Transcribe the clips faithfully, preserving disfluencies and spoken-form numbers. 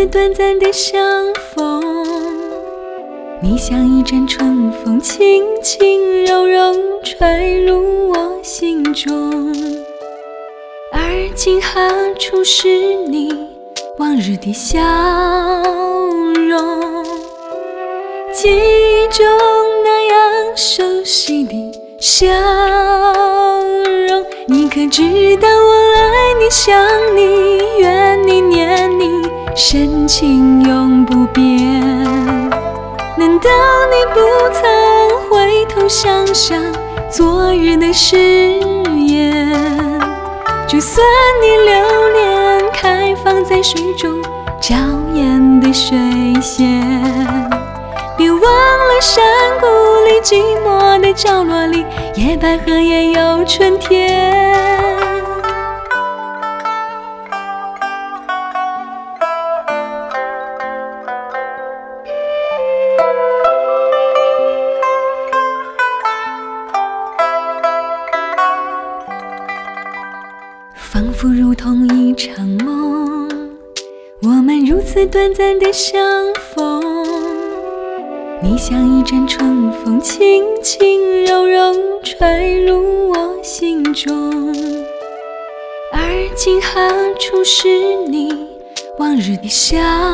短暂的相逢，你像一阵春风，轻轻柔柔吹入我心中。而今何处是你往日的笑容？记忆中那样熟悉的笑容，你可知道我爱你想你怨你念你，深情永不变。难道你不曾回头想想昨日的誓言？就算你留恋开放在水中娇艳的水仙，别忘了山谷里寂寞的角落里，野百合也有春天。仿佛如同一场梦，我们如此短暂的相逢。你像一阵春风，轻轻柔柔吹入我心中。而今何处是你往日的笑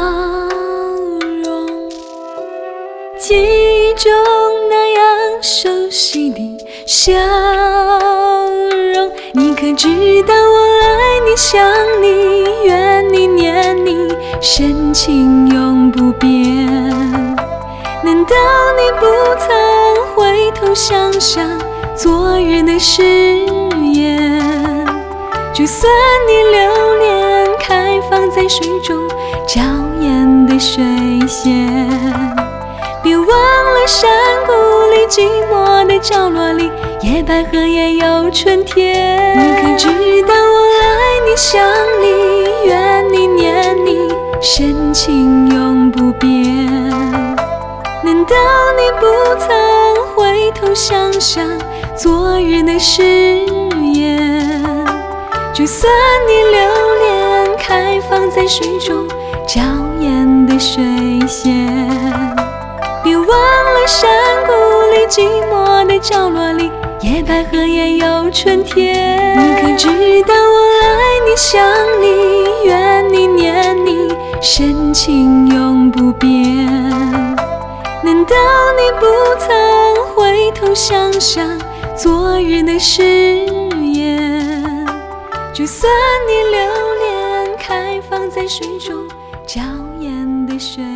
容？记忆中那样熟悉的笑容，你可知道我爱你想你怨你念你，深情永不变。难道你不曾回头想想昨日的誓言？就算你留恋开放在水中娇艳的水仙，别忘了山谷里寂寞的角落里，野百合也有春天。你可知道我爱你想你怨你念你，深情永不变。难道你不曾回头想想昨日的誓言？就算你留恋开放在水中娇艳的水仙，别忘了山谷里寂寞的角落里，野百合也有春天。你可知道我爱你想你怨你念你，深情永不变。难道你不曾回头想想昨日的誓言？就算你留恋开放在水中娇艳的水